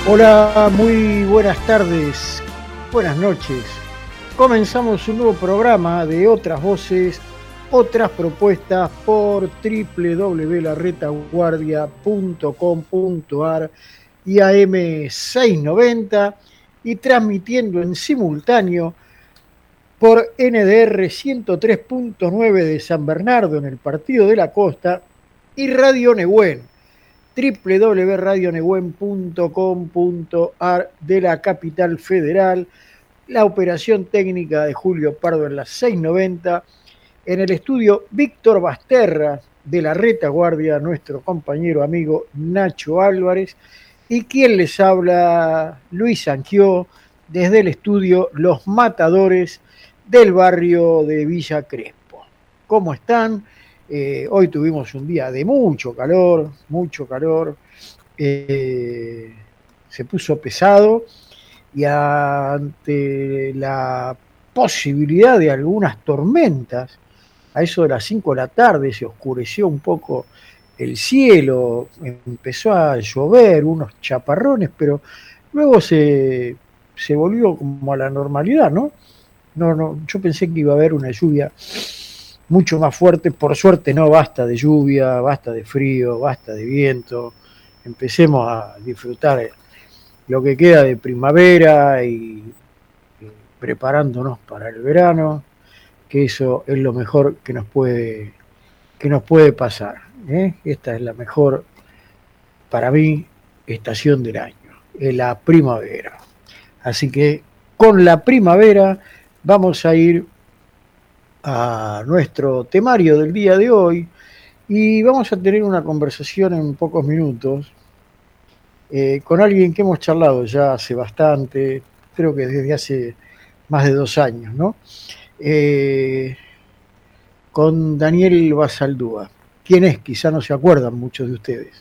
Hola, muy buenas tardes, buenas noches. Comenzamos un nuevo programa de Otras Voces, Otras Propuestas por www.laretaguardia.com.ar y AM690 y transmitiendo en simultáneo por NDR 103.9 de San Bernardo en el Partido de la Costa y Radio Nehuen, www.radionehuen.com.ar de la capital federal. La operación técnica de Julio Pardo en las 690. En el estudio Víctor Basterra de la Retaguardia, nuestro compañero amigo Nacho Álvarez. Y quien les habla, Luis Anquió, desde el estudio Los Matadores del barrio de Villa Crespo. ¿Cómo están? Hoy tuvimos un día de mucho calor. Se puso pesado y ante la posibilidad de algunas tormentas, a eso de las 5 de la tarde se oscureció un poco el cielo, empezó a llover, unos chaparrones, pero luego se volvió como a la normalidad, ¿no? No, yo pensé que iba a haber una lluvia mucho más fuerte. Por suerte no, basta de lluvia, basta de frío, basta de viento. Empecemos a disfrutar lo que queda de primavera y preparándonos para el verano, que eso es lo mejor que nos puede pasar, ¿eh? Esta es la mejor, para mí, estación del año, es la primavera. Así que con la primavera vamos a ir a nuestro temario del día de hoy y vamos a tener una conversación en pocos minutos con alguien que hemos charlado ya hace bastante, creo que desde hace más de 2 años, ¿no? Con Daniel Basaldúa. ¿Quién es? Quizá no se acuerdan muchos de ustedes.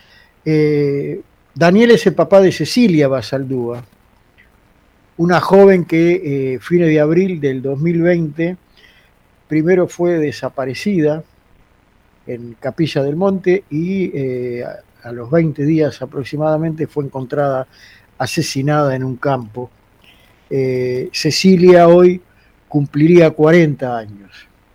Daniel es el papá de Cecilia Basaldúa, una joven que fines de abril del 2020 primero fue desaparecida en Capilla del Monte y a los 20 días aproximadamente fue encontrada asesinada en un campo. Cecilia hoy cumpliría 40 años.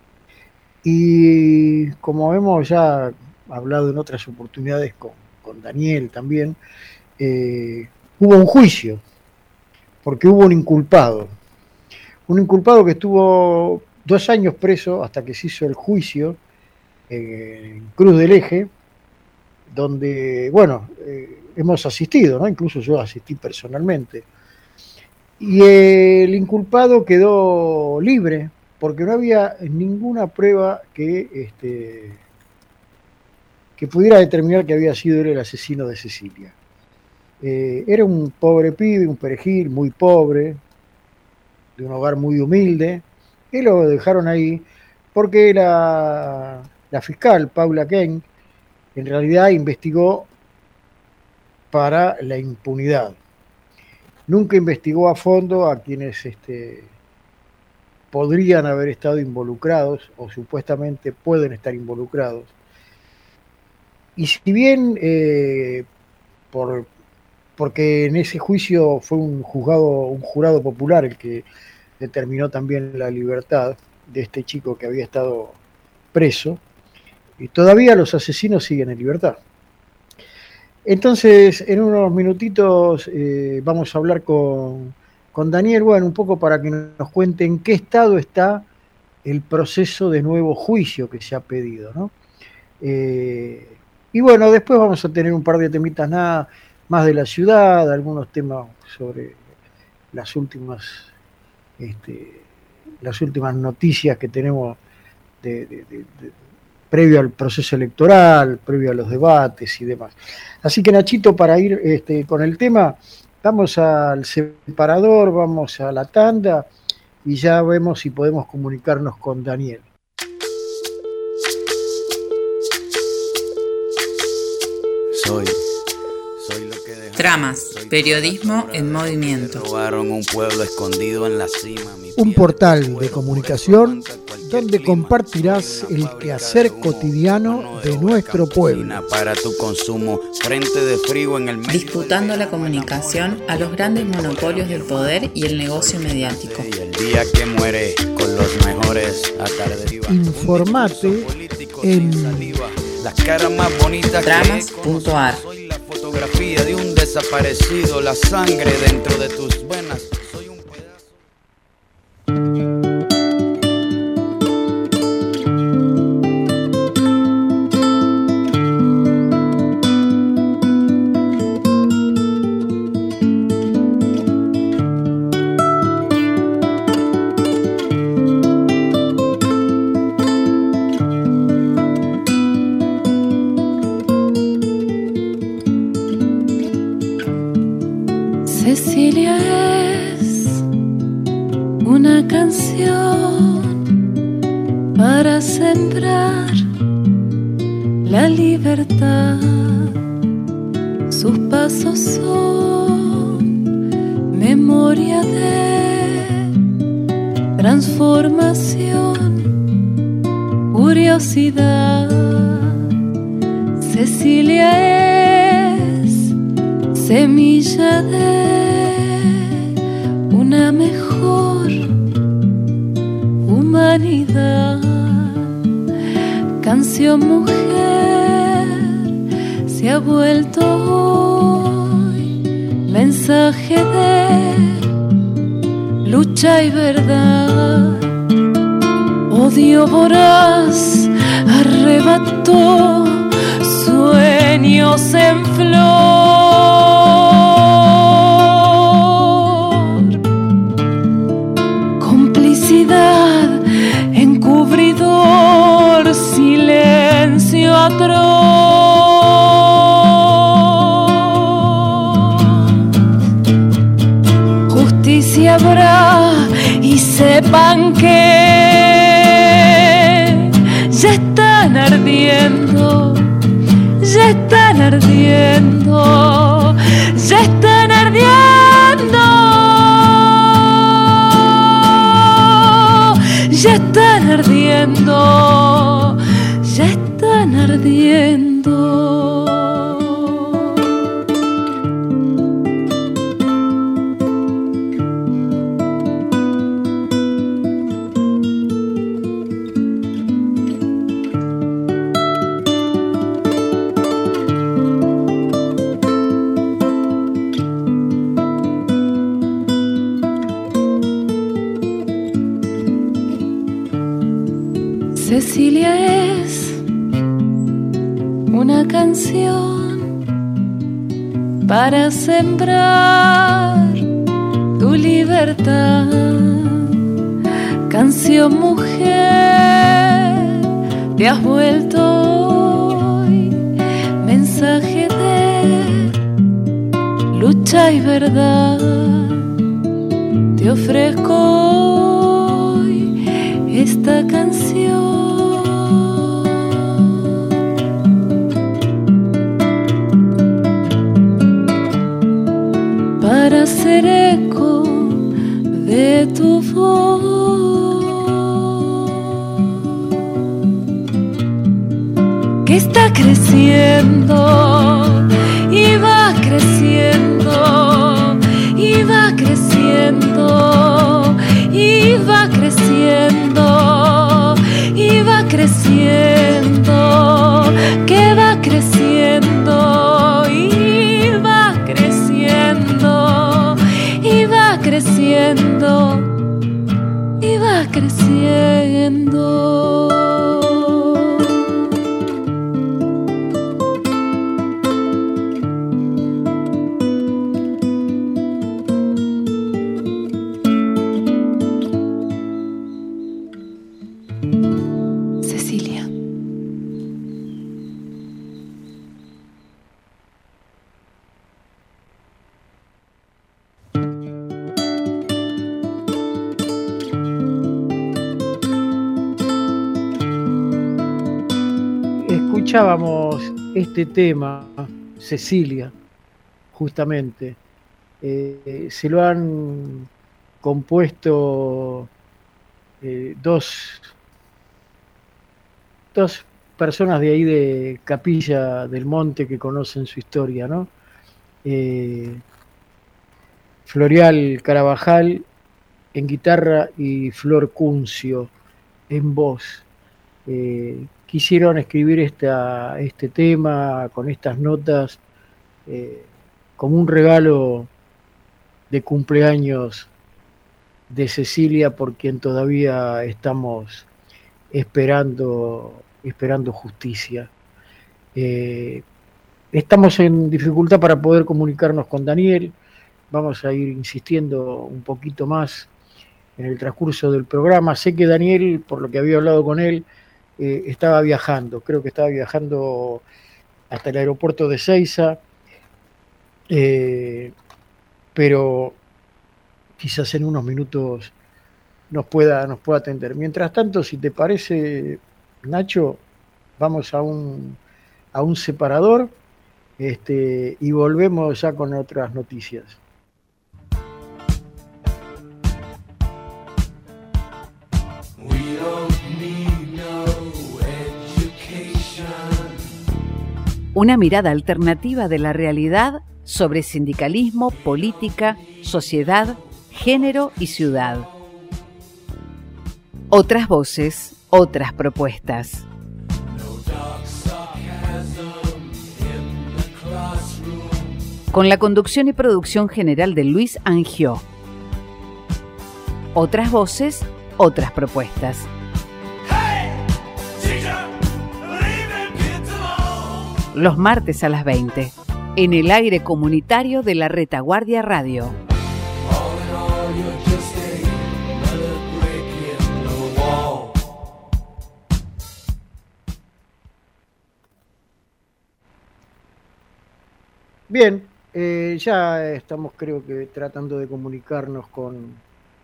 Y como hemos ya hablado en otras oportunidades con Daniel también, hubo un juicio, porque hubo un inculpado que estuvo 2 años preso hasta que se hizo el juicio en Cruz del Eje, donde, bueno, hemos asistido, ¿no? Incluso yo asistí personalmente. Y el inculpado quedó libre porque no había ninguna prueba que pudiera determinar que había sido él el asesino de Cecilia. Era un pobre pibe, un perejil muy pobre, de un hogar muy humilde, y lo dejaron ahí porque la fiscal, Paula Kane, en realidad investigó para la impunidad. Nunca investigó a fondo a quienes podrían haber estado involucrados o supuestamente pueden estar involucrados. Y si bien, porque en ese juicio fue un jurado popular el que determinó también la libertad de este chico que había estado preso, y todavía los asesinos siguen en libertad. Entonces, en unos minutitos vamos a hablar con Daniel, bueno, un poco para que nos cuente en qué estado está el proceso de nuevo juicio que se ha pedido, ¿no? Y bueno, después vamos a tener un par de temitas nada más de la ciudad, algunos temas sobre las últimas noticias que tenemos previo al proceso electoral, previo a los debates y demás. Así que, Nachito, para ir con el tema, vamos al separador, vamos a la tanda y ya vemos si podemos comunicarnos con Daniel. Soy lo que dejaron. Tramas, periodismo en movimiento. Robaron un pueblo escondido en la cima. Un portal de comunicación donde compartirás el quehacer cotidiano de nuestro pueblo. Para tu consumo, frente de frío en el medio. Disputando la comunicación a los grandes monopolios del poder y el negocio mediático. Y el día que muere con los mejores atardecidos. Informate en las caras más bonitas Dramas.ar. Soy la fotografía de un desaparecido, la sangre dentro de tus venas. Soy un pedazo. Cecilia es una canción para sembrar la libertad. Sus pasos son memoria de transformación, curiosidad. Cecilia es semilla de una mejor humanidad. Canción mujer se ha vuelto hoy mensaje de lucha y verdad. Odio voraz arrebató sueños en flor. Encubridor, silencio atroz. Justicia habrá y sepan que ya están ardiendo, ya están ardiendo, ya están ardiendo. Ya están ardiendo, ya están ardiendo. Cecilia es una canción para sembrar tu libertad. Canción mujer, te has vuelto hoy mensaje de lucha y verdad. Te ofrezco hoy esta canción para hacer eco de tu voz, que está creciendo y va creciendo y va creciendo y va creciendo y va creciendo, que va creciendo y va creciendo y va creciendo y va creciendo. Cecilia. Escuchábamos este tema, Cecilia, justamente. Se lo han compuesto dos dos personas de ahí de Capilla del Monte que conocen su historia, ¿no? Florial Carabajal en guitarra y Flor Cuncio en voz. Quisieron escribir este tema con estas notas como un regalo de cumpleaños de Cecilia, por quien todavía estamos esperando justicia. Estamos en dificultad para poder comunicarnos con Daniel. Vamos a ir insistiendo un poquito más en el transcurso del programa. Sé que Daniel, por lo que había hablado con él, estaba viajando. Creo que estaba viajando hasta el aeropuerto de Seiza, pero quizás en unos minutos nos pueda atender. Mientras tanto, si te parece, Nacho, vamos a un separador y volvemos ya con otras noticias. Una mirada alternativa de la realidad sobre sindicalismo, política, sociedad, género y ciudad. Otras voces, otras propuestas. Con la conducción y producción general de Luis Angió. Otras voces, otras propuestas. Los martes a las 20, en el aire comunitario de la Retaguardia Radio. Bien, ya estamos, creo que, tratando de comunicarnos con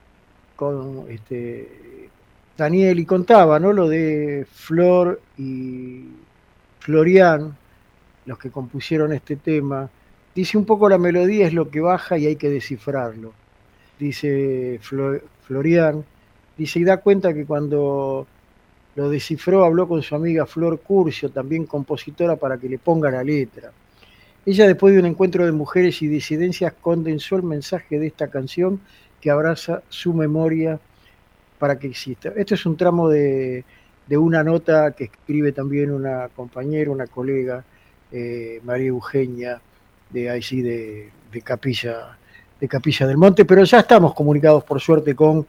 Daniel, y contaba, ¿no?, lo de Flor y Florian, los que compusieron este tema. Dice un poco la melodía es lo que baja y hay que descifrarlo. Dice Florian, dice, y da cuenta que cuando lo descifró habló con su amiga Flor Curcio, también compositora, para que le ponga la letra. Ella, después de un encuentro de mujeres y disidencias, condensó el mensaje de esta canción que abraza su memoria para que exista. Esto es un tramo de una nota que escribe también una compañera, una colega, María Eugenia, de Capilla del Monte, pero ya estamos comunicados, por suerte, con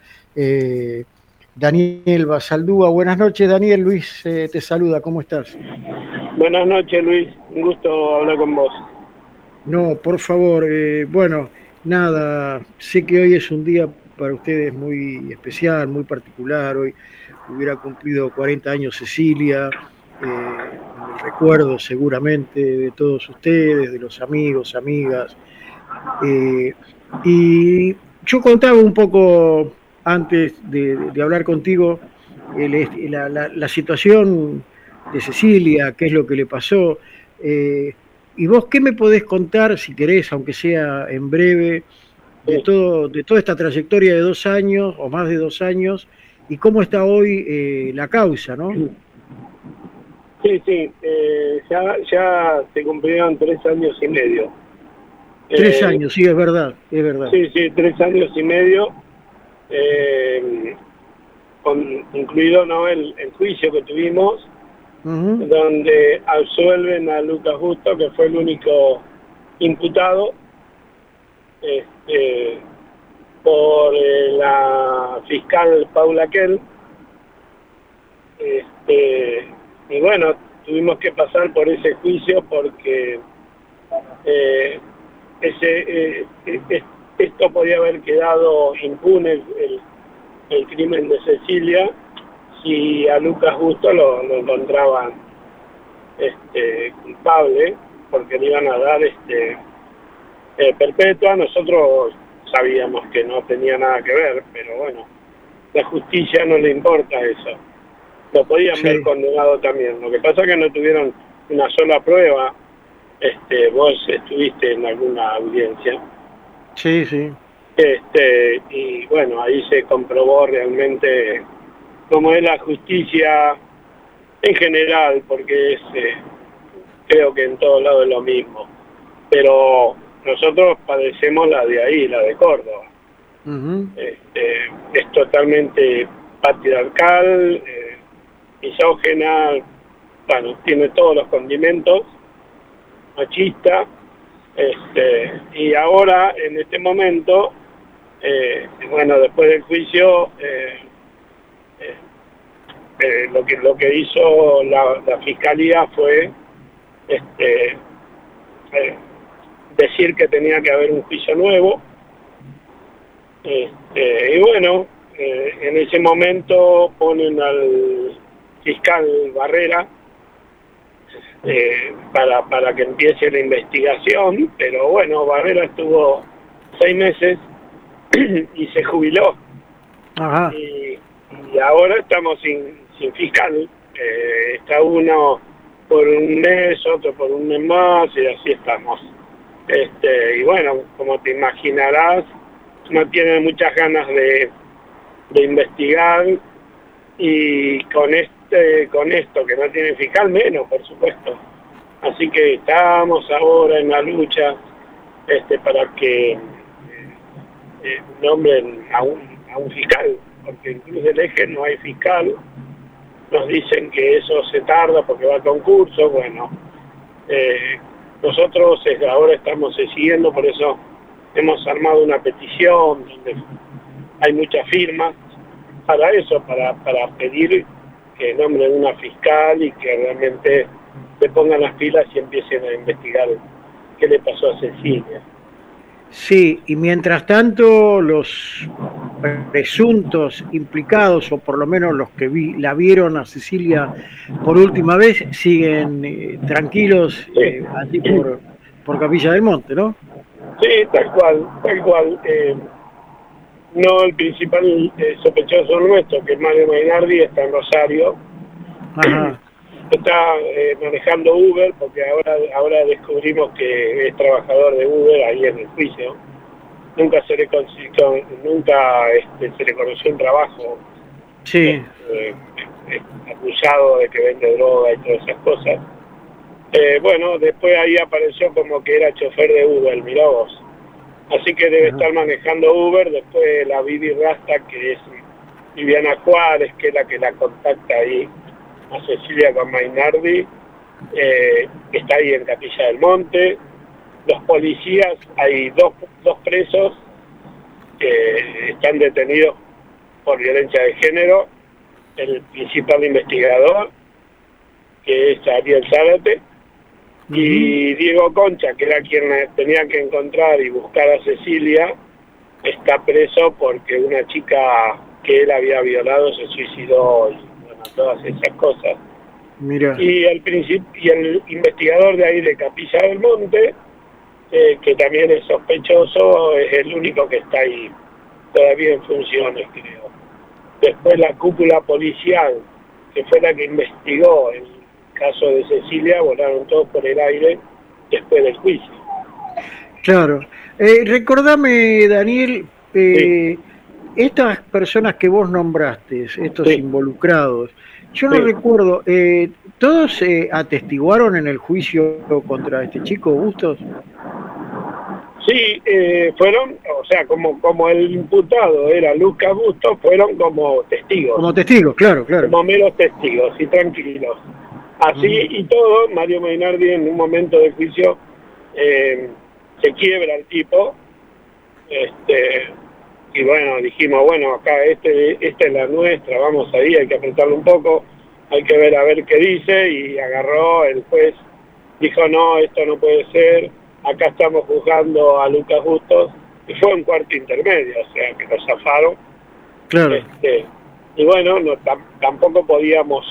Daniel Basaldúa. Buenas noches, Daniel. Luis te saluda, ¿cómo estás? Buenas noches, Luis, un gusto hablar con vos. No, por favor, bueno, nada, sé que hoy es un día para ustedes muy especial, muy particular. Hoy hubiera cumplido 40 años Cecilia, el recuerdo seguramente de todos ustedes, de los amigos, amigas. Y yo contaba un poco antes de hablar contigo la situación de Cecilia, qué es lo que le pasó. ¿Y vos qué me podés contar, si querés, aunque sea en breve, de toda esta trayectoria de 2 años o más de 2 años, y cómo está hoy la causa, ¿no? Sí, ya se cumplieron 3 años y medio. 3 años, sí, es verdad. Sí, 3 años y medio, incluido, ¿no?, el juicio que tuvimos, donde absuelven a Lucas Justo, que fue el único imputado, por la fiscal Paula Kell. Y bueno, tuvimos que pasar por ese juicio porque esto podía haber quedado impune, el crimen de Cecilia, si a Lucas Justo lo encontraban culpable, porque le iban a dar perpetua. Nosotros sabíamos que no tenía nada que ver, pero bueno, la justicia no le importa eso. Lo podían ver condenado también. Lo que pasa es que no tuvieron una sola prueba. Vos estuviste en alguna audiencia. Sí. Y bueno, ahí se comprobó realmente cómo es la justicia en general, porque creo que en todos lados es lo mismo, pero nosotros padecemos la de ahí, la de Córdoba. Uh-huh. Es totalmente patriarcal, misógena, bueno, tiene todos los condimentos, machista, y ahora, en este momento, bueno, después del juicio, lo que hizo la fiscalía fue decir que tenía que haber un juicio nuevo, y bueno, en ese momento ponen al fiscal Barrera para que empiece la investigación, pero bueno, Barrera estuvo 6 meses y se jubiló. Ajá. Y ahora estamos sin fiscal, está uno por un mes, otro por un mes más, y así estamos. Y bueno, como te imaginarás, no tienen muchas ganas de investigar, y con esto que no tienen fiscal, menos, por supuesto. Así que estamos ahora en la lucha para que nombren a un fiscal, porque en Cruz del Eje no hay fiscal. Nos dicen que eso se tarda porque va a concurso. Bueno, nosotros ahora estamos siguiendo, por eso hemos armado una petición donde hay muchas firmas para eso, para pedir que nombren una fiscal y que realmente se pongan las pilas y empiecen a investigar qué le pasó a Cecilia. Sí, y mientras tanto los presuntos implicados, o por lo menos los que la vieron a Cecilia por última vez, siguen tranquilos allí por Capilla del Monte, ¿no? Sí, tal cual. No, el principal sospechoso nuestro, que es Mario Mainardi, está en Rosario. Ajá. Está manejando Uber, porque ahora descubrimos que es trabajador de Uber ahí en el juicio. Nunca se le conoció un trabajo. Sí. Acusado de que vende droga y todas esas cosas. Bueno, después ahí apareció como que era chofer de Uber, mirá vos. Así que debe estar manejando Uber. Después la Vivi Rasta, que es Viviana Juárez, que es la que la contacta ahí a Cecilia con Mainardi, está ahí en Capilla del Monte. Los policías, hay dos presos que están detenidos por violencia de género. El principal investigador, que es Ariel Zárate, y Diego Concha, que era quien tenía que encontrar y buscar a Cecilia, está preso porque una chica que él había violado se suicidó, y bueno, todas esas cosas. Mira. Y el investigador de ahí de Capilla del Monte, que también es sospechoso, es el único que está ahí todavía en funciones, creo. Después la cúpula policial, que fue la que investigó el caso de Cecilia, volaron todos por el aire después del juicio. Claro. Recordame, Daniel, Sí. Estas personas que vos nombraste, estos Sí. involucrados, yo no Sí. recuerdo, ¿todos atestiguaron en el juicio contra este chico Bustos? Sí, fueron, o sea, como el imputado era Lucas Bustos, fueron como testigos. Como testigos, claro. Como meros testigos y tranquilos. Así y todo, Mario Mainardi en un momento de juicio se quiebra el tipo, y bueno, dijimos, bueno, acá esta es la nuestra, vamos ahí, hay que apretarlo un poco, hay que ver a ver qué dice, y agarró, el juez dijo, no, esto no puede ser, acá estamos juzgando a Lucas Bustos, y fue un cuarto intermedio, o sea, que lo zafaron. Claro. Y bueno, tampoco podíamos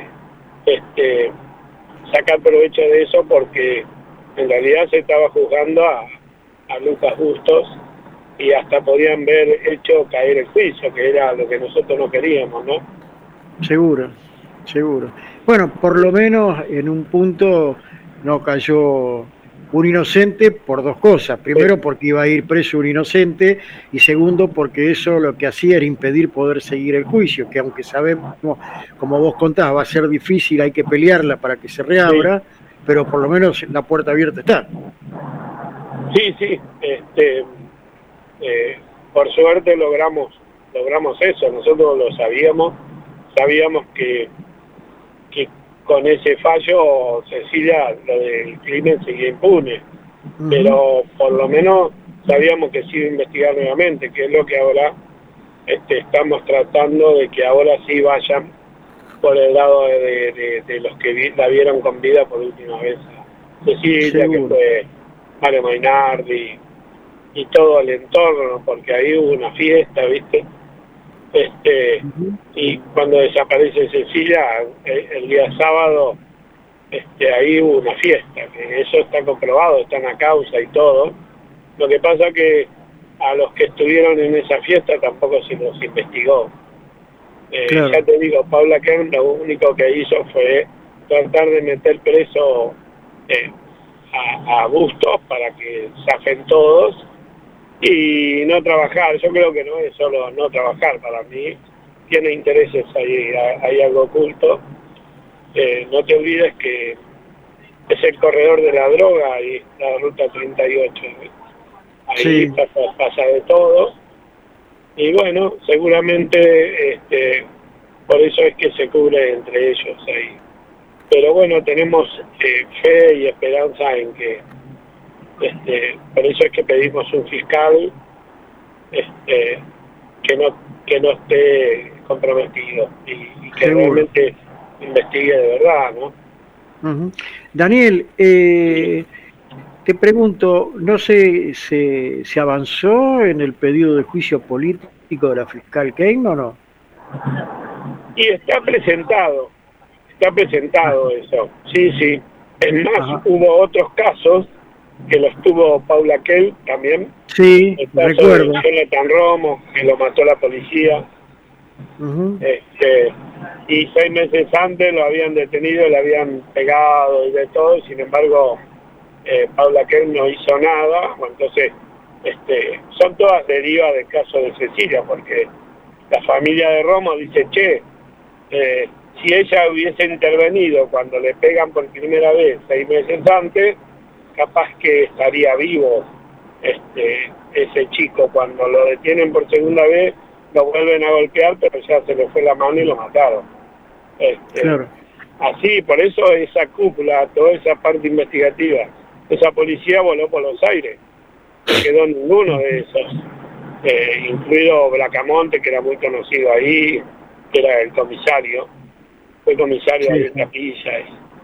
sacar provecho de eso, porque en realidad se estaba juzgando a Lucas Bustos, y hasta podían ver hecho caer el juicio, que era lo que nosotros no queríamos, ¿no? Seguro. Bueno, por lo menos en un punto no cayó un inocente por dos cosas. Primero, porque iba a ir preso un inocente, y segundo, porque eso lo que hacía era impedir poder seguir el juicio, que aunque sabemos, como vos contás, va a ser difícil, hay que pelearla para que se reabra, pero por lo menos la puerta abierta está. Sí, por suerte logramos eso. Nosotros lo sabíamos que con ese fallo Cecilia, lo del crimen seguía impune, pero por lo menos sabíamos que se iba a investigar nuevamente, que es lo que ahora estamos tratando de que ahora sí vayan por el lado de los que la vieron con vida por última vez. Cecilia, que fue Mario Mainardi y todo el entorno, porque ahí hubo una fiesta, ¿viste? Y cuando desaparece Cecilia, el día sábado, ahí hubo una fiesta, que eso está comprobado, está en la causa y todo. Lo que pasa que a los que estuvieron en esa fiesta tampoco se los investigó. Claro. Ya te digo, Paula Kern lo único que hizo fue tratar de meter preso a Bustos para que zafen todos y no trabajar. Yo creo que no es solo no trabajar, para mí tiene intereses ahí, hay algo oculto. No te olvides que es el corredor de la droga y la ruta 38, ahí pasa de todo, y bueno, seguramente por eso es que se cubre entre ellos ahí. Pero bueno, tenemos fe y esperanza en que por eso es que pedimos un fiscal que no esté comprometido y que realmente investigue de verdad, ¿no? Daniel, te pregunto, ¿no se avanzó en el pedido de juicio político de la fiscal Kern o no? Y está presentado eso, sí. Es más, hubo otros casos que los tuvo Paula Kern también. Sí, el caso recuerdo. De Jonathan Romo, que lo mató la policía. Y 6 meses antes lo habían detenido, le habían pegado y de todo, sin embargo Paula Kern no hizo nada. Bueno, entonces son todas derivas del caso de Cecilia, porque la familia de Romo dice, si ella hubiese intervenido cuando le pegan por primera vez 6 meses antes, capaz que estaría vivo ese chico. Cuando lo detienen por segunda vez, lo vuelven a golpear, pero ya se le fue la mano y lo mataron. Claro. Así, por eso esa cúpula, toda esa parte investigativa, esa policía voló por los aires, no quedó ninguno de esos, incluido Bracamonte, que era muy conocido ahí, que era el comisario, fue comisario ahí en Capilla,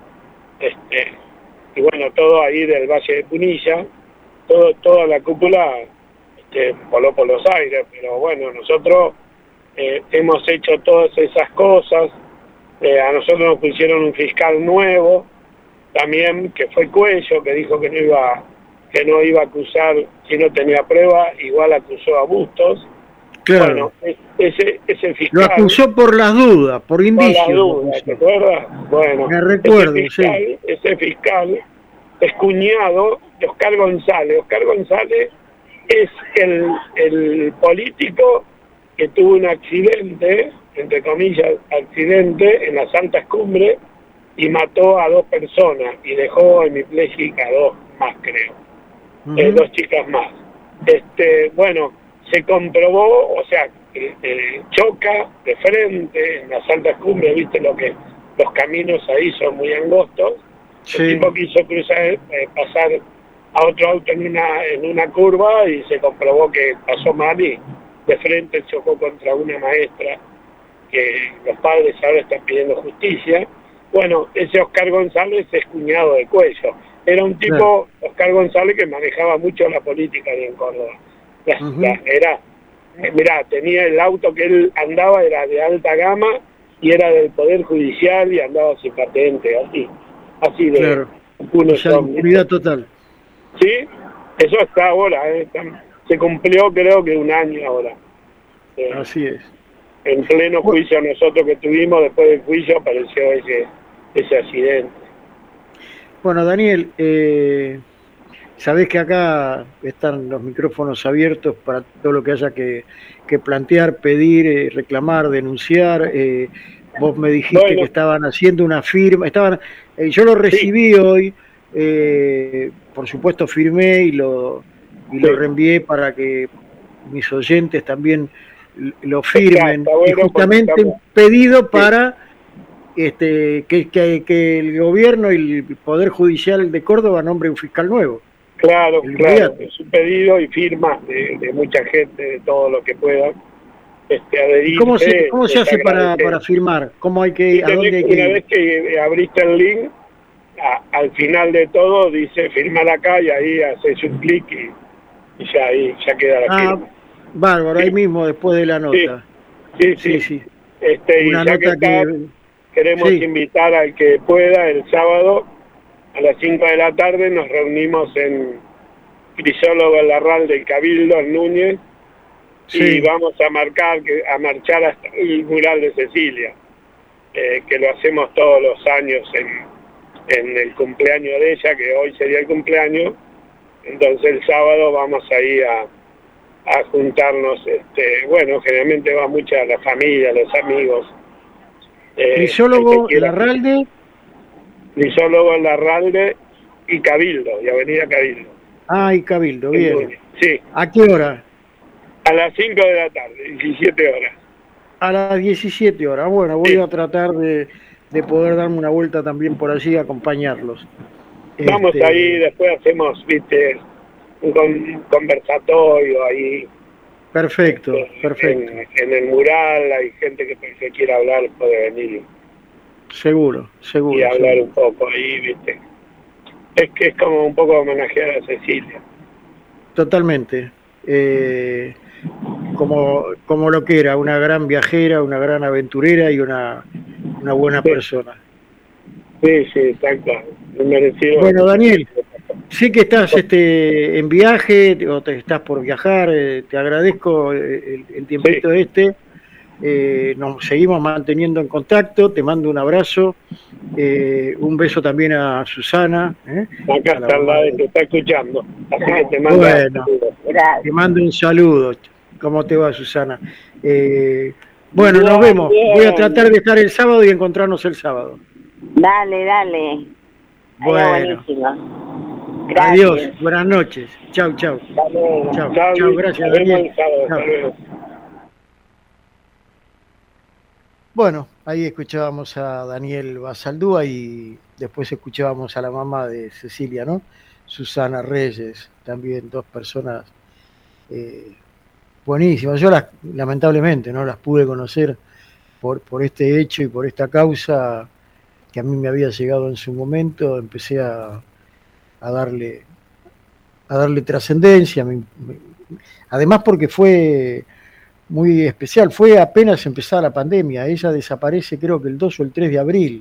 y bueno, todo ahí del Valle de Punilla, toda la cúpula voló por los aires. Pero bueno, nosotros hemos hecho todas esas cosas. A nosotros nos pusieron un fiscal nuevo también, que fue Cuello, que dijo que no iba a acusar si no tenía prueba, igual acusó a Bustos. Claro. Bueno, ese fiscal... Lo acusó por las dudas, por indicios. Por las dudas, ¿te acuerdas? Bueno, me recuerdo, ese fiscal es cuñado de Oscar González. Oscar González es el político que tuvo un accidente, entre comillas, accidente en las Santas Cumbres, y mató a 2 personas y dejó hemipléjica a 2 más, creo. 2 chicas más. Bueno, se comprobó, o sea, choca de frente en las Altas Cumbres, viste que los caminos ahí son muy angostos. El tipo quiso pasar a otro auto en una curva y se comprobó que pasó mal y de frente chocó contra una maestra, que los padres ahora están pidiendo justicia. Bueno, ese Oscar González es cuñado de Cuello. Era un tipo, Oscar González, que manejaba mucho la política ahí en Córdoba. Mirá, tenía el auto que él andaba, era de alta gama y era del Poder Judicial y andaba sin patente, así de impunidad total. Sí, eso está ahora, se cumplió creo que 1 año ahora. Así es. En pleno juicio nosotros que tuvimos, después del juicio apareció ese accidente. Bueno, Daniel, sabés que acá están los micrófonos abiertos para todo lo que haya que plantear, pedir, reclamar, denunciar. Vos me dijiste que estaban haciendo una firma, yo lo recibí hoy, por supuesto firmé y lo reenvié para que mis oyentes también lo firmen. Exacto, y justamente un pedido para que el gobierno y el Poder Judicial de Córdoba nombre un fiscal nuevo. Claro, es un pedido y firmas de mucha gente, de todo lo que pueda adherirse. ¿Cómo se hace para firmar? ¿Cómo hay que ir? ¿A dónde hay que ir? Una vez que abriste el link, al final de todo dice firmar acá y ahí haces un clic y ya queda la firma. Bárbaro, ahí mismo después de la nota. Sí. Y ya que está, queremos invitar al que pueda el sábado a las 5 de la tarde. Nos reunimos en Crisólogo en Larralde, Cabildo, en Núñez, y vamos a marchar hasta el mural de Cecilia, que lo hacemos todos los años en el cumpleaños de ella, que hoy sería el cumpleaños. Entonces el sábado vamos ahí a juntarnos, generalmente va mucha la familia, los amigos. Crisólogo Larralde. Crisólogo en Larralde y Cabildo, y Avenida Cabildo. Y Cabildo, bien. Sí. ¿A qué hora? A las 5 de la tarde, 17 horas. A las 17 horas. Bueno, voy a tratar de poder darme una vuelta también por allí y acompañarlos. Vamos ahí, después hacemos, un conversatorio ahí. Perfecto. En el mural hay gente que quiera hablar, puede venir. Seguro. Y hablar un poco ahí, Es que es como un poco homenajear a Cecilia. Totalmente. Como lo que era, una gran viajera, una gran aventurera y una buena persona. Sí, tal cual. Bueno, Daniel, sé que estás en viaje o te estás por viajar, te agradezco el tiempito nos seguimos manteniendo en contacto, te mando un abrazo, un beso también a Susana. Acá está la que está escuchando, así que te mando te mando un saludo. ¿Cómo te va, Susana? Bueno, nos vemos. Voy a tratar de estar el sábado y encontrarnos el sábado. Dale. Bueno. Gracias. Adiós, buenas noches. Chau. Chau, gracias, Daniel. Chau. Bueno, ahí escuchábamos a Daniel Basaldúa y después escuchábamos a la mamá de Cecilia, ¿no? Susana Reyes, también dos personas buenísimas. Yo lamentablemente no las pude conocer por este hecho y por esta causa que a mí me había llegado en su momento. Empecé a darle trascendencia, además porque fue muy especial, fue apenas empezada la pandemia. Ella desaparece creo que el 2 o el 3 de abril.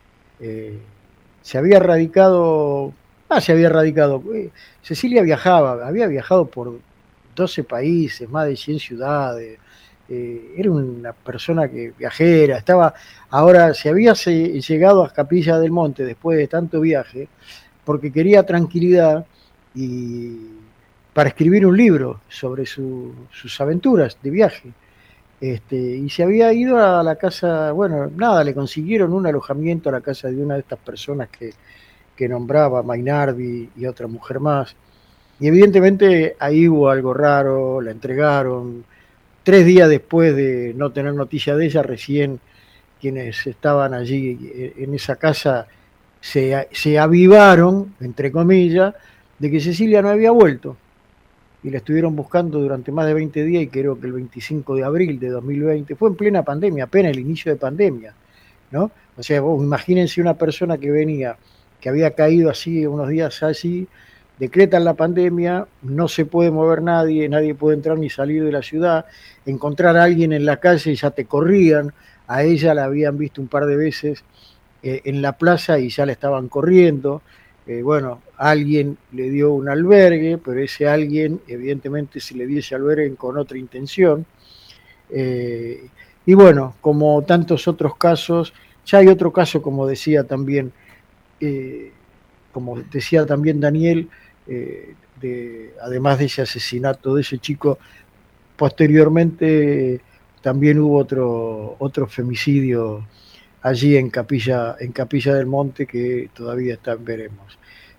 Se había radicado. Cecilia había viajado por 12 países, más de 100 ciudades. Era una persona viajera, ahora se había llegado a Capilla del Monte después de tanto viaje, porque quería tranquilidad y para escribir un libro sobre sus aventuras de viaje. Y se había ido a la casa, le consiguieron un alojamiento a la casa de una de estas personas que nombraba, Mainardi y otra mujer más. Y evidentemente ahí hubo algo raro, la entregaron. 3 días después de no tener noticia de ella, recién quienes estaban allí en esa casa se avivaron, entre comillas, de que Cecilia no había vuelto. Y la estuvieron buscando durante más de 20 días y creo que el 25 de abril de 2020, fue en plena pandemia, apenas el inicio de pandemia, ¿no? O sea, vos imagínense una persona que había caído así unos días así, decretan la pandemia, no se puede mover nadie puede entrar ni salir de la ciudad, encontrar a alguien en la calle y ya te corrían. A ella la habían visto un par de veces en la plaza y ya la estaban corriendo. Alguien le dio un albergue, pero ese alguien evidentemente se le dio ese albergue con otra intención. Y como tantos otros casos, ya hay otro caso, como decía también Daniel, además de ese asesinato de ese chico, posteriormente también hubo otro femicidio allí en Capilla del Monte, que todavía está en veremos.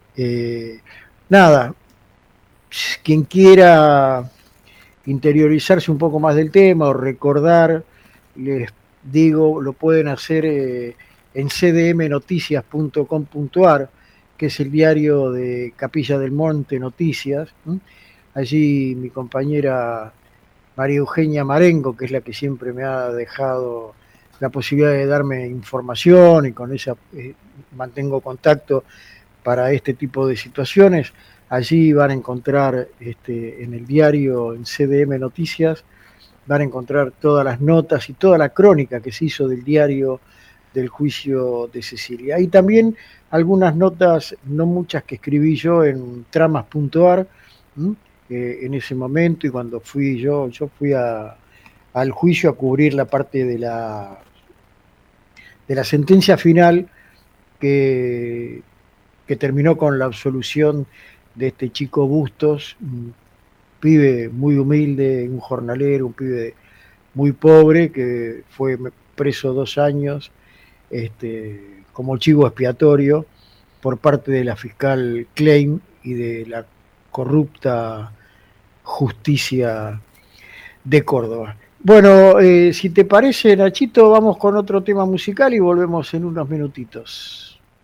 Nada, quien quiera interiorizarse un poco más del tema o recordar, les digo, lo pueden hacer en cdmnoticias.com.ar, que es el diario de Capilla del Monte Noticias. Allí mi compañera María Eugenia Marengo, que es la que siempre me ha dejado la posibilidad de darme información, y con ella mantengo contacto para este tipo de situaciones. Allí van a encontrar en el diario, en CDM Noticias, van a encontrar todas las notas y toda la crónica que se hizo del diario del juicio de Cecilia. Y también algunas notas, no muchas, que escribí yo en tramas.ar en ese momento, y cuando fui yo fui al juicio a cubrir la parte de la sentencia final que terminó con la absolución de este chico Bustos, un pibe muy humilde, un jornalero, un pibe muy pobre, que fue preso 2 años como chivo expiatorio por parte de la fiscal Klein y de la corrupta justicia de Córdoba. Bueno, si te parece, Nachito, vamos con otro tema musical y volvemos en unos minutitos.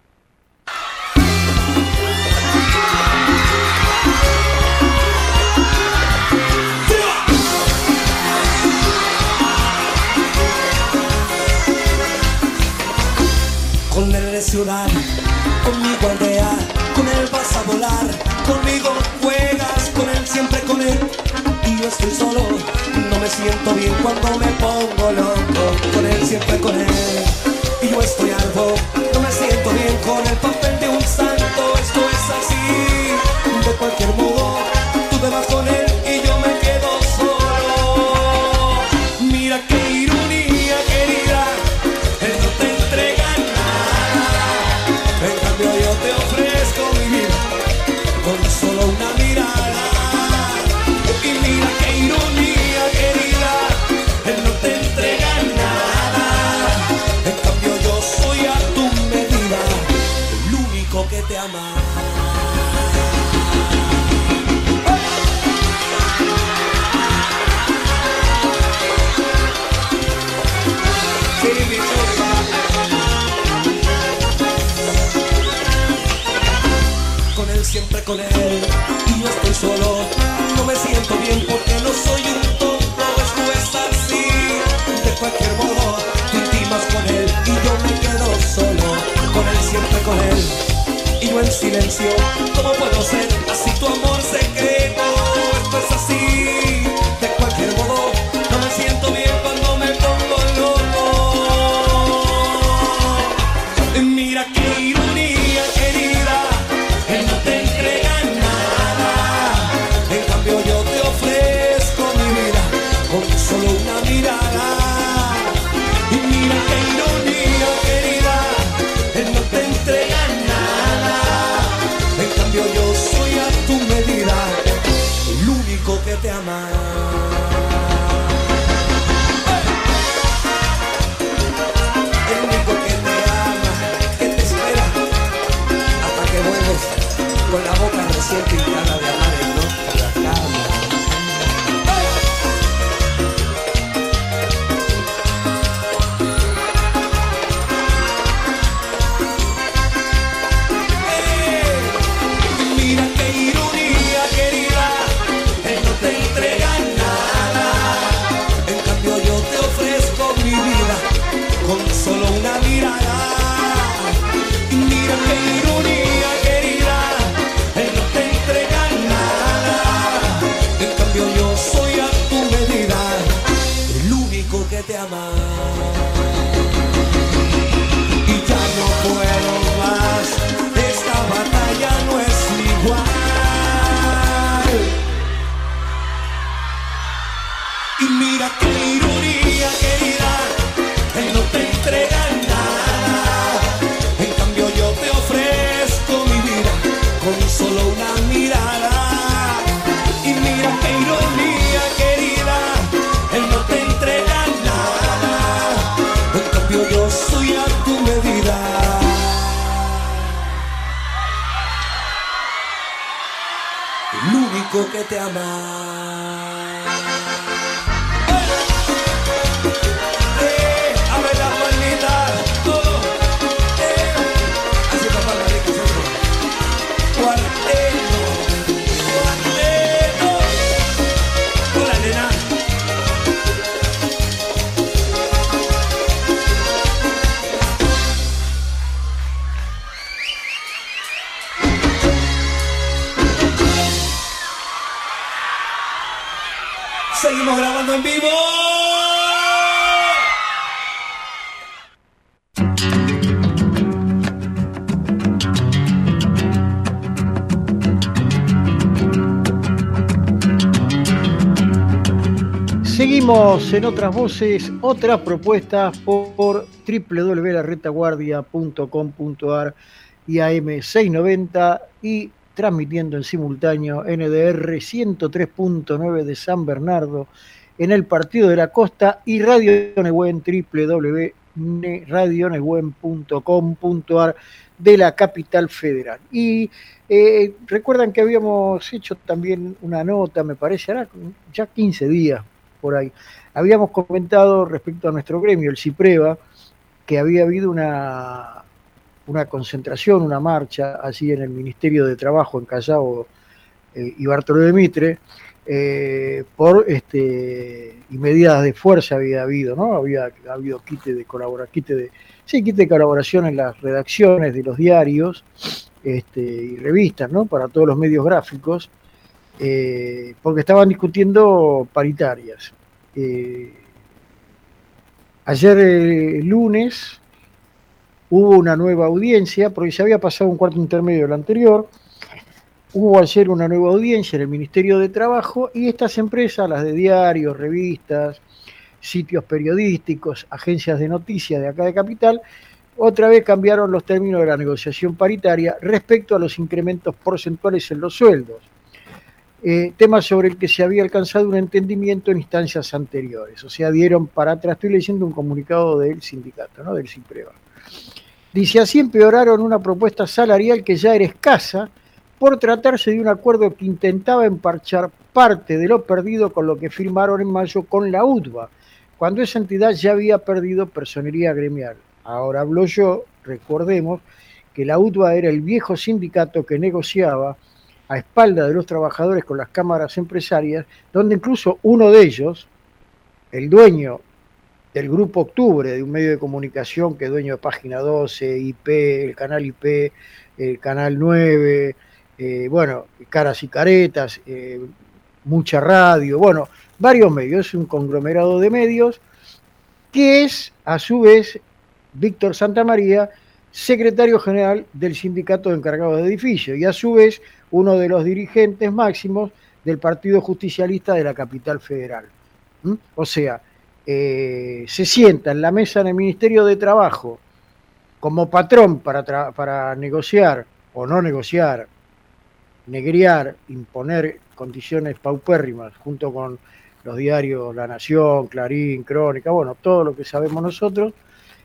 Con él de ciudad, conmigo aldea, con él vas a volar, conmigo juegas, con él siempre con él. Y yo estoy solo, no me siento bien cuando me pongo loco, con él siempre con él. Y yo estoy algo, no me siento bien con el papel de un santo, esto es así. De cualquier modo, tú te vas con él y yo me quedo solo. Mira qué ironía, querida, él no te entrega nada. En cambio yo te ofrezco mi vida con solo una mirada. Y mira qué ironía, querida, él no te entrega nada. En cambio yo soy a tu medida, el único que te ama. Con él siempre con él, y yo estoy solo, no me siento bien porque no soy un tonto, esto es así. De cualquier modo, tú intimas con él y yo me quedo solo, con él siempre con él, y yo en silencio. ¿Cómo puedo ser así tu amor secreto? Esto es así. De cualquier modo, no me siento bien cuando me pongo loco. Y mira qué ironía, querida, él no te entrega nada. En cambio yo te ofrezco mi vida con solo una mirada. Y mira qué ironía, querida, él no te entrega nada. En cambio yo soy a tu medida, el único que te ama. El único que te ama, que te espera hasta que vuelves con la boca recién pintada de amar en nuestra cama. Mira qué ironía, querida, él no te entrega nada. En cambio yo te ofrezco mi vida con solo una mirada. Y mira qué ironía, querida, él no te entrega nada. único que te ama. A ver la palmita, todo. Así papá la rica, cuarteto, cuarteto. Hola, nena. Seguimos grabando en vivo. Seguimos en Otras Voces, otras propuestas por www.laretaguardia.com.ar y AM690 y transmitiendo en simultáneo NDR 103.9 de San Bernardo en el Partido de la Costa y Radio Nehuen, www.radionehuen.com.ar de la capital federal. Y recuerdan que habíamos hecho también una nota, me parece, ya 15 días por ahí. Habíamos comentado respecto a nuestro gremio, el CIPREVA, que había habido una concentración, una marcha allí en el Ministerio de Trabajo en Callao y Bartolomé Mitre, y medidas de fuerza había habido, ¿no? Había habido kit de colaboración en las redacciones de los diarios y revistas, ¿no? Para todos los medios gráficos, porque estaban discutiendo paritarias. Ayer lunes hubo una nueva audiencia, porque se había pasado un cuarto intermedio del anterior. Hubo ayer una nueva audiencia en el Ministerio de Trabajo y estas empresas, las de diarios, revistas, sitios periodísticos, agencias de noticias de acá de Capital, otra vez cambiaron los términos de la negociación paritaria respecto a los incrementos porcentuales en los sueldos. Tema sobre el que se había alcanzado un entendimiento en instancias anteriores. O sea, dieron para atrás. Estoy leyendo un comunicado del sindicato, ¿no? Del CIPREVA. Dice, así empeoraron una propuesta salarial que ya era escasa por tratarse de un acuerdo que intentaba emparchar parte de lo perdido con lo que firmaron en mayo con la UTBA, cuando esa entidad ya había perdido personería gremial. Ahora hablo yo, recordemos que la UTBA era el viejo sindicato que negociaba a espalda de los trabajadores con las cámaras empresarias, donde incluso uno de ellos, el dueño del Grupo Octubre, de un medio de comunicación que es dueño de Página 12, IP, el Canal 9, Caras y Caretas, mucha radio, varios medios, es un conglomerado de medios, que es, a su vez, Víctor Santamaría, secretario general del Sindicato de Encargados de Edificios, y a su vez, uno de los dirigentes máximos del Partido Justicialista de la capital federal. O sea, se sienta en la mesa en el Ministerio de Trabajo como patrón para negociar o no negociar, negrear, imponer condiciones paupérrimas junto con los diarios La Nación, Clarín, Crónica, todo lo que sabemos nosotros,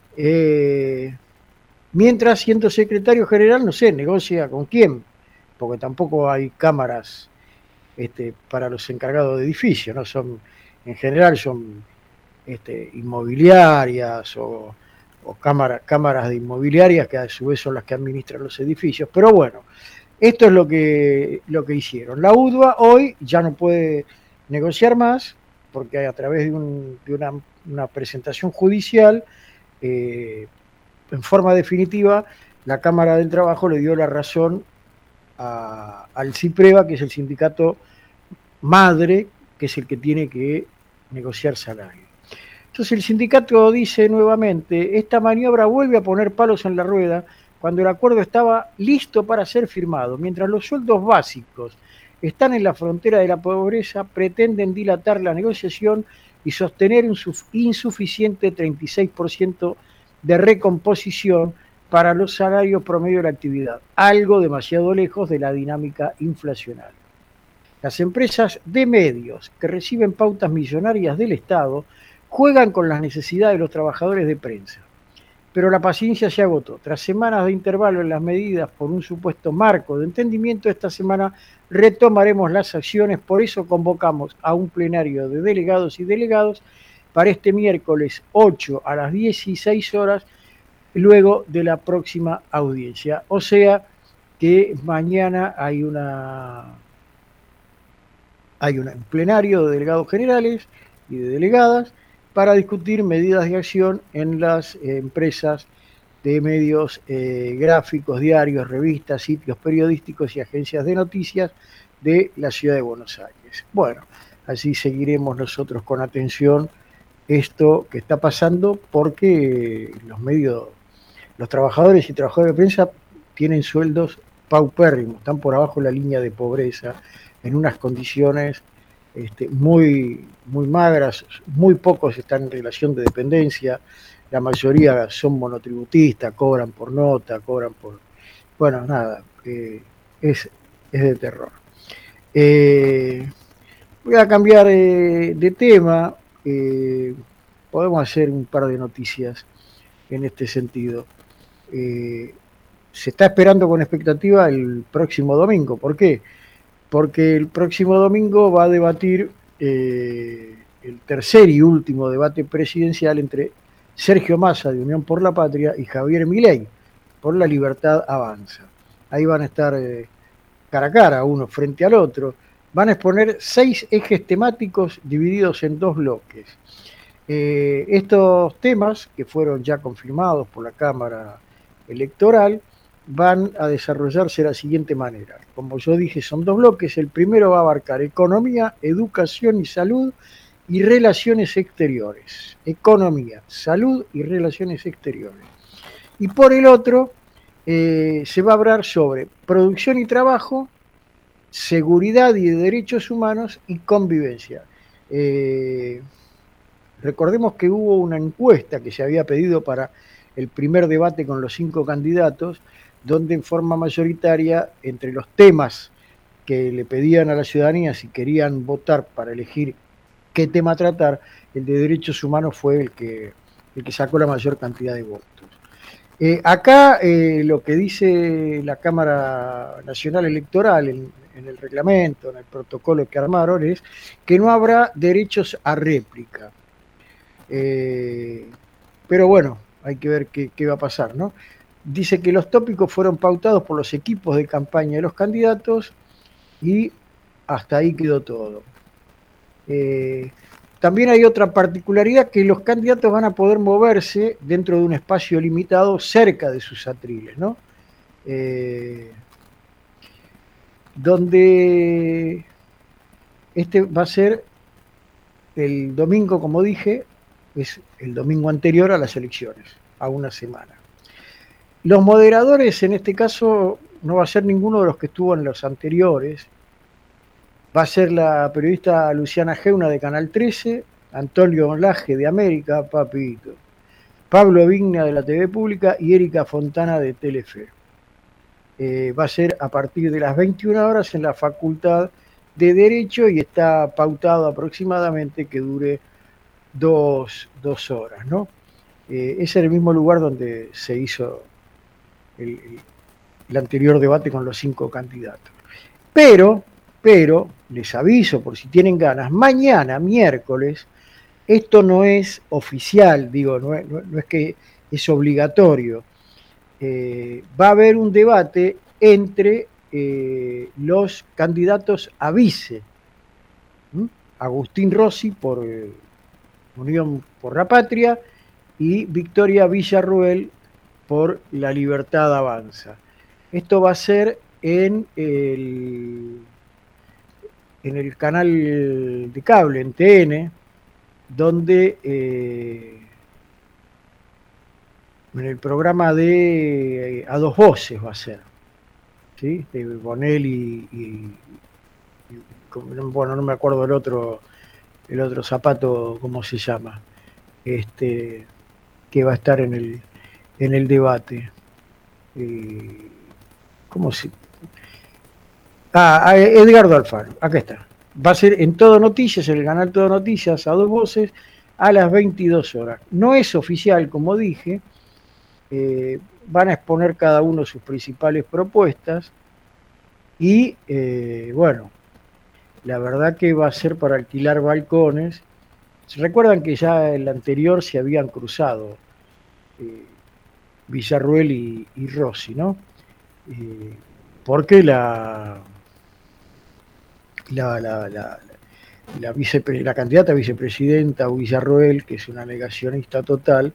mientras siendo secretario general, no sé, negocia con quién, porque tampoco hay cámaras para los encargados de edificios, ¿no? En general son inmobiliarias o cámaras de inmobiliarias que a su vez son las que administran los edificios. Pero bueno, esto es lo que hicieron. La UTBA hoy ya no puede negociar más porque a través de una presentación judicial, en forma definitiva, la Cámara del Trabajo le dio la razón al CIPREVA, que es el sindicato madre, que es el que tiene que negociar salario. Entonces el sindicato dice nuevamente, esta maniobra vuelve a poner palos en la rueda cuando el acuerdo estaba listo para ser firmado. Mientras los sueldos básicos están en la frontera de la pobreza, pretenden dilatar la negociación y sostener un insuficiente 36% de recomposición para los salarios promedio de la actividad, algo demasiado lejos de la dinámica inflacional. Las empresas de medios que reciben pautas millonarias del Estado juegan con las necesidades de los trabajadores de prensa. pero la paciencia se agotó. Tras semanas de intervalo en las medidas por un supuesto marco de entendimiento, esta semana retomaremos las acciones. Por eso convocamos a un plenario de delegados y delegados para este miércoles 8 a las 16 horas, luego de la próxima audiencia. O sea que mañana hay un plenario de delegados generales y de delegadas para discutir medidas de acción en las empresas de medios gráficos, diarios, revistas, sitios periodísticos y agencias de noticias de la ciudad de Buenos Aires. Bueno, así seguiremos nosotros con atención esto que está pasando, porque los trabajadores y trabajadoras de prensa tienen sueldos paupérrimos, están por abajo de la línea de pobreza, en unas condiciones muy magras. Muy pocos están en relación de dependencia, la mayoría son monotributistas, cobran por nota, cobran por... Bueno, nada, es de terror. Voy a cambiar de tema. Podemos hacer un par de noticias en este sentido. Se está esperando con expectativa el próximo domingo. ¿Por qué? Porque el próximo domingo va a debatir el tercer y último debate presidencial entre Sergio Massa de Unión por la Patria y Javier Milei por La Libertad Avanza. Ahí van a estar cara a cara, uno frente al otro. Van a exponer 6 ejes temáticos divididos en 2 bloques. Estos temas, que fueron ya confirmados por la Cámara Electoral, van a desarrollarse de la siguiente manera. Como yo dije, son 2 bloques. El primero va a abarcar economía, educación y salud y relaciones exteriores. Economía, salud y relaciones exteriores. Y por el otro, se va a hablar sobre producción y trabajo, seguridad y derechos humanos y convivencia. Recordemos que hubo una encuesta que se había pedido para el primer debate con los 5 candidatos, donde en forma mayoritaria, entre los temas que le pedían a la ciudadanía si querían votar para elegir qué tema tratar, el de derechos humanos fue el que sacó la mayor cantidad de votos. Acá lo que dice la Cámara Nacional Electoral en el reglamento, en el protocolo que armaron, es que no habrá derechos a réplica. Pero bueno, hay que ver qué va a pasar, ¿no? Dice que los tópicos fueron pautados por los equipos de campaña de los candidatos y hasta ahí quedó todo. También hay otra particularidad, que los candidatos van a poder moverse dentro de un espacio limitado cerca de sus atriles, ¿no? Donde este va a ser el domingo, como dije, es el domingo anterior a las elecciones, a una semana. Los moderadores, en este caso, no va a ser ninguno de los que estuvo en los anteriores. Va a ser la periodista Luciana Geuna de Canal 13, Antonio Laje de América, papito, Pablo Vigna de la TV Pública y Erika Fontana de Telefe. Va a ser a partir de las 21 horas en la Facultad de Derecho y está pautado aproximadamente que dure 2 horas, ¿no? Es el mismo lugar donde se hizo el anterior debate con los 5 candidatos. Pero, les aviso por si tienen ganas, mañana, miércoles, esto no es oficial, digo, no es que es obligatorio. Va a haber un debate entre los candidatos a vice. Agustín Rossi por Unión por la Patria y Victoria Villarruel por La Libertad Avanza. Esto va a ser en el canal de cable, en TN, donde en el programa de A Dos Voces va a ser, ¿sí? De Bonelli y bueno, no me acuerdo el otro zapato, ¿cómo se llama? Que va a estar en el debate. ¿Cómo se...? Edgardo Alfaro, acá está. Va a ser en Todo Noticias, en el canal Todo Noticias, A Dos Voces, a las 22 horas. No es oficial, como dije, van a exponer cada uno sus principales propuestas y, bueno, la verdad que va a ser para alquilar balcones. ¿Se recuerdan que ya en la anterior se habían cruzado Villarruel y Rossi, ¿no? Porque la candidata a vicepresidenta Villarroel, que es una negacionista total,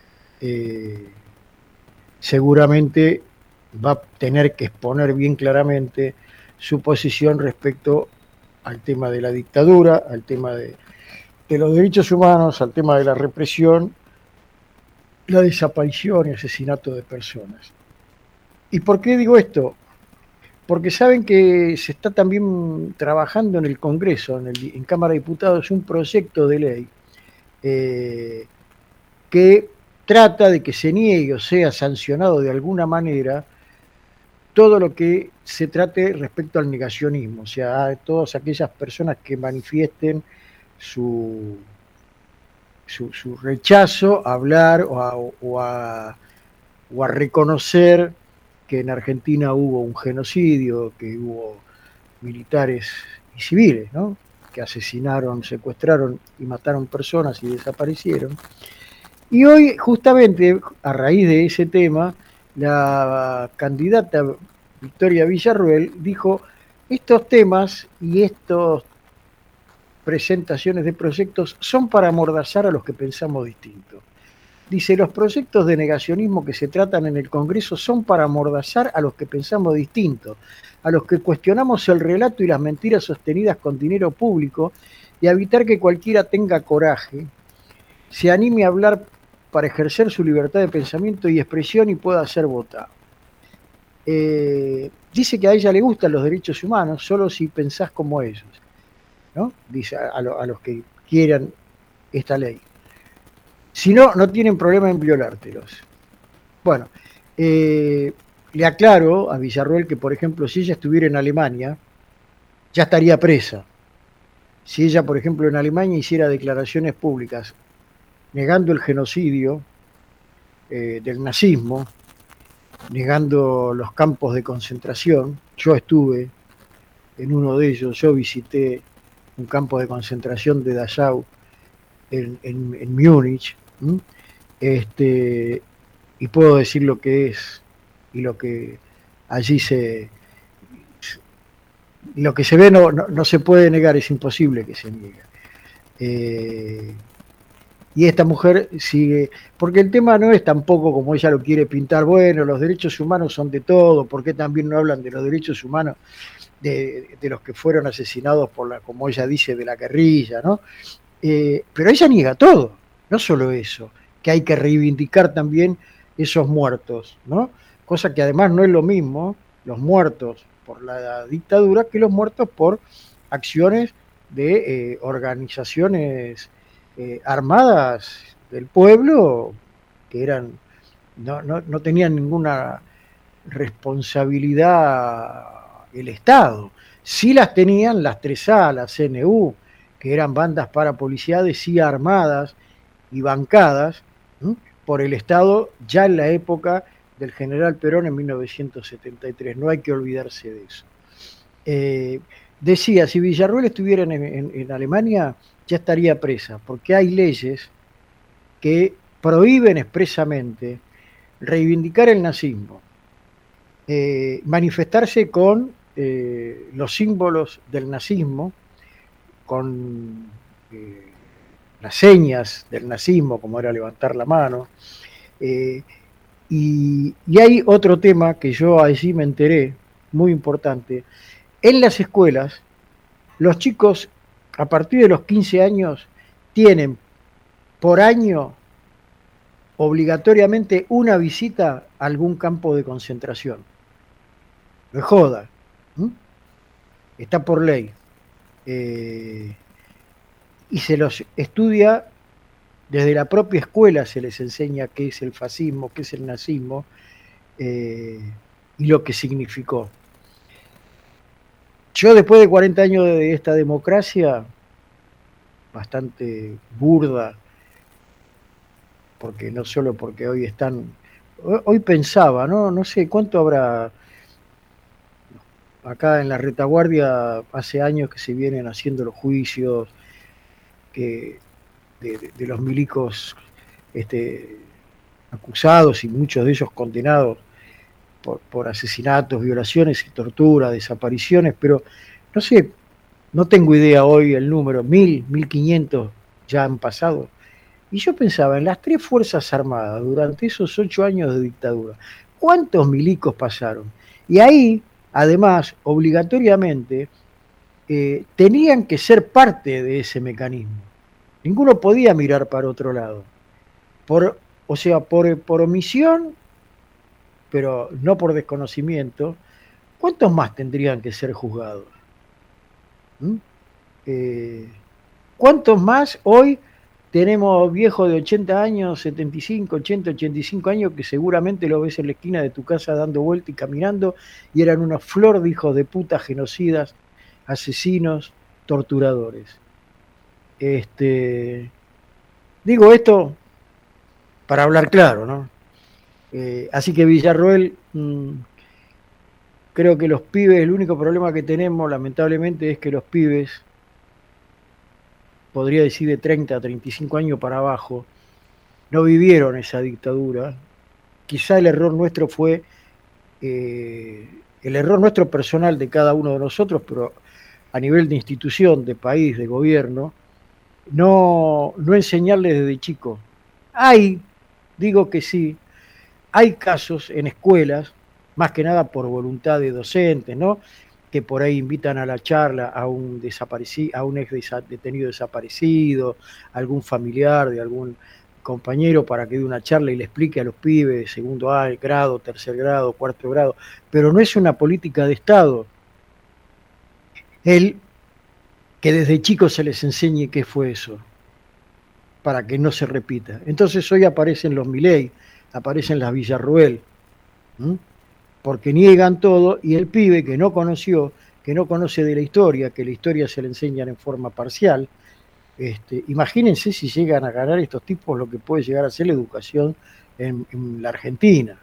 seguramente va a tener que exponer bien claramente su posición respecto al tema de la dictadura, al tema de los derechos humanos, al tema de la represión, la desaparición y asesinato de personas. ¿Y por qué digo esto? Porque saben que se está también trabajando en el Congreso, en Cámara de Diputados, un proyecto de ley que trata de que se niegue o sea sancionado de alguna manera todo lo que se trate respecto al negacionismo, o sea, a todas aquellas personas que manifiesten su rechazo a hablar o a reconocer que en Argentina hubo un genocidio, que hubo militares y civiles, ¿no?, que asesinaron, secuestraron y mataron personas y desaparecieron. Y hoy, justamente, a raíz de ese tema, la candidata Victoria Villarruel dijo: estos temas y estas presentaciones de proyectos son para amordazar a los que pensamos distinto. Dice: los proyectos de negacionismo que se tratan en el Congreso son para amordazar a los que pensamos distinto, a los que cuestionamos el relato y las mentiras sostenidas con dinero público, y a evitar que cualquiera tenga coraje, se anime a hablar para ejercer su libertad de pensamiento y expresión y pueda ser votado. Dice que a ella le gustan los derechos humanos solo si pensás como ellos, ¿no? Dice a los que quieran esta ley. Si no, no tienen problema en violártelos. Bueno, le aclaro a Villarruel que, por ejemplo, si ella estuviera en Alemania, ya estaría presa. Si ella, por ejemplo, en Alemania hiciera declaraciones públicas negando el genocidio del nazismo, negando los campos de concentración. Yo estuve en uno de ellos, yo visité un campo de concentración de Dachau en Múnich, y puedo decir lo que es y lo que allí lo que se ve no se puede negar, es imposible que se niegue. Y esta mujer sigue, porque el tema no es tampoco como ella lo quiere pintar, bueno, los derechos humanos son de todo, ¿por qué también no hablan de los derechos humanos de los que fueron asesinados por como ella dice, de la guerrilla, ¿no? Pero ella niega todo, no solo eso, que hay que reivindicar también esos muertos, ¿no? Cosa que además no es lo mismo, los muertos por la dictadura, que los muertos por acciones de organizaciones armadas del pueblo, que eran no tenían ninguna responsabilidad el Estado. Sí las tenían las 3A, la CNU, que eran bandas parapoliciales, sí armadas y bancadas por el Estado ya en la época del general Perón en 1973. No hay que olvidarse de eso. Decía, si Villarruel estuviera en Alemania, ya estaría presa, porque hay leyes que prohíben expresamente reivindicar el nazismo, manifestarse con los símbolos del nazismo, con las señas del nazismo, como era levantar la mano. Y hay otro tema que yo allí me enteré, muy importante. En las escuelas, los chicos a partir de los 15 años tienen por año obligatoriamente una visita a algún campo de concentración. No es joda. Está por ley. Y se los estudia desde la propia escuela, se les enseña qué es el fascismo, qué es el nazismo y lo que significó. Yo, después de 40 años de esta democracia, bastante burda, porque no solo porque hoy están hoy pensaba, no sé cuánto habrá acá en la retaguardia, hace años que se vienen haciendo los juicios de los milicos acusados y muchos de ellos condenados por asesinatos, violaciones y tortura, desapariciones, pero no sé, no tengo idea hoy el número, 1.500 ya han pasado. Y yo pensaba en las 3 Fuerzas Armadas durante esos 8 años de dictadura, ¿cuántos milicos pasaron? Y ahí, además, obligatoriamente, tenían que ser parte de ese mecanismo. Ninguno podía mirar para otro lado. Por omisión, pero no por desconocimiento. ¿Cuántos más tendrían que ser juzgados? ¿Cuántos más hoy tenemos viejos de 80 años, 75, 80, 85 años que seguramente lo ves en la esquina de tu casa dando vuelta y caminando y eran una flor de hijos de puta, genocidas, asesinos, torturadores? Digo esto para hablar claro, ¿no? Así que Villarroel, creo que los pibes, el único problema que tenemos lamentablemente es que los pibes, podría decir de 30 a 35 años para abajo, no vivieron esa dictadura. Quizá el error nuestro fue, el error nuestro personal de cada uno de nosotros, pero a nivel de institución, de país, de gobierno, no enseñarles desde chico. Digo que sí, hay casos en escuelas, más que nada por voluntad de docentes, ¿no?, que por ahí invitan a la charla a un desaparecido, a un ex detenido desaparecido, a algún familiar de algún compañero para que dé una charla y le explique a los pibes de segundo grado, tercer grado, cuarto grado, pero no es una política de Estado que desde chicos se les enseñe qué fue eso, para que no se repita. Entonces hoy aparecen los Milei, aparecen las Villarroel, porque niegan todo, y el pibe que no conoció, que no conoce de la historia, que la historia se le enseñan en forma parcial, imagínense si llegan a ganar estos tipos lo que puede llegar a ser la educación en la Argentina.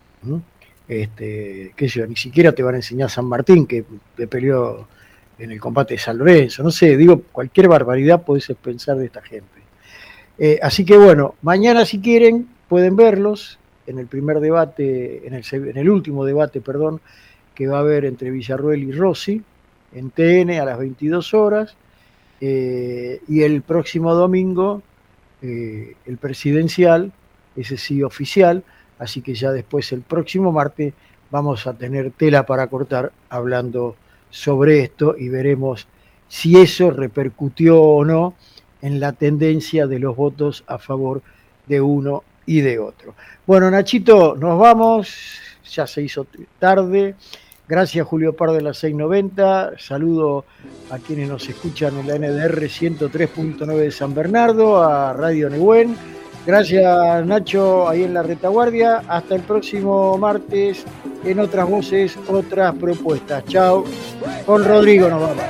Qué sé yo, ni siquiera te van a enseñar San Martín, que peleó en el combate de San Lorenzo, no sé, digo, cualquier barbaridad podés pensar de esta gente. Así que bueno, mañana si quieren pueden verlos en el primer debate, en el último debate, perdón, que va a haber entre Villarroel y Rossi, en TN a las 22 horas, y el próximo domingo, el presidencial, ese sí oficial, así que ya después el próximo martes vamos a tener tela para cortar hablando sobre esto y veremos si eso repercutió o no en la tendencia de los votos a favor de uno y de otro. Bueno, Nachito, nos vamos, ya se hizo tarde. Gracias, Julio Pardo de la 690. Saludo a quienes nos escuchan en la NDR 103.9 de San Bernardo, a Radio Nehuen. Gracias, Nacho, ahí en la retaguardia. Hasta el próximo martes, en Otras Voces, Otras Propuestas. Chao. Con Rodrigo nos vamos.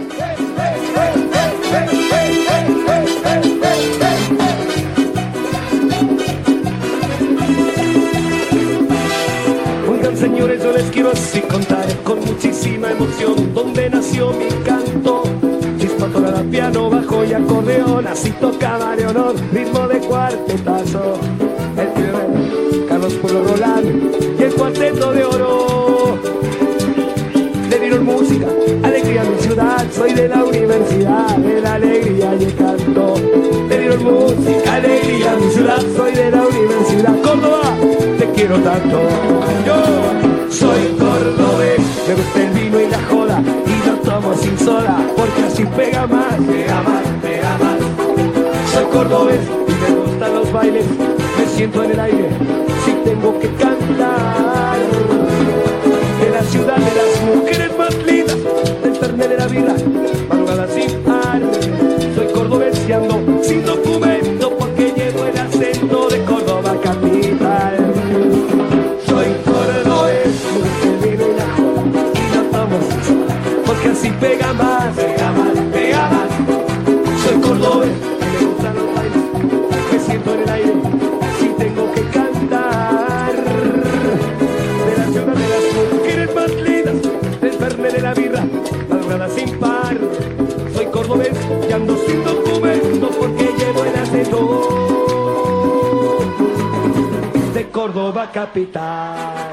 Señores, yo les quiero así contar con muchísima emoción dónde nació mi canto. Chispa, tonada, piano, bajo y acordeón, así tocaba Leonor, ritmo de cuartetazo. El primer Carlos Pueblo Roland y el cuarteto de oro. Le dieron música, alegría a mi ciudad, soy de la universidad, de la alegría y el canto. Le dieron música, alegría a mi ciudad, soy de la universidad. Córdoba, te quiero tanto. Yo soy cordobés, me gusta el vino y la joda, y lo tomo sin soda, porque así pega más, pega más, pega más. Soy cordobés y me gustan los bailes, me siento en el aire, si tengo que cantar. De la ciudad de las mujeres más lindas, del Fernet de la vida, madrugada sin par. Soy cordobés y ando sin documento, porque llevo el acento de Córdoba capital. Soy cordobés, me gusta el vino y la joda, y no tomo sin soda, porque así pega más, pega más, pega más. Soy cordobés y me gustan los bailes, me siento en el aire, si tengo que cantar. Córdoba capital.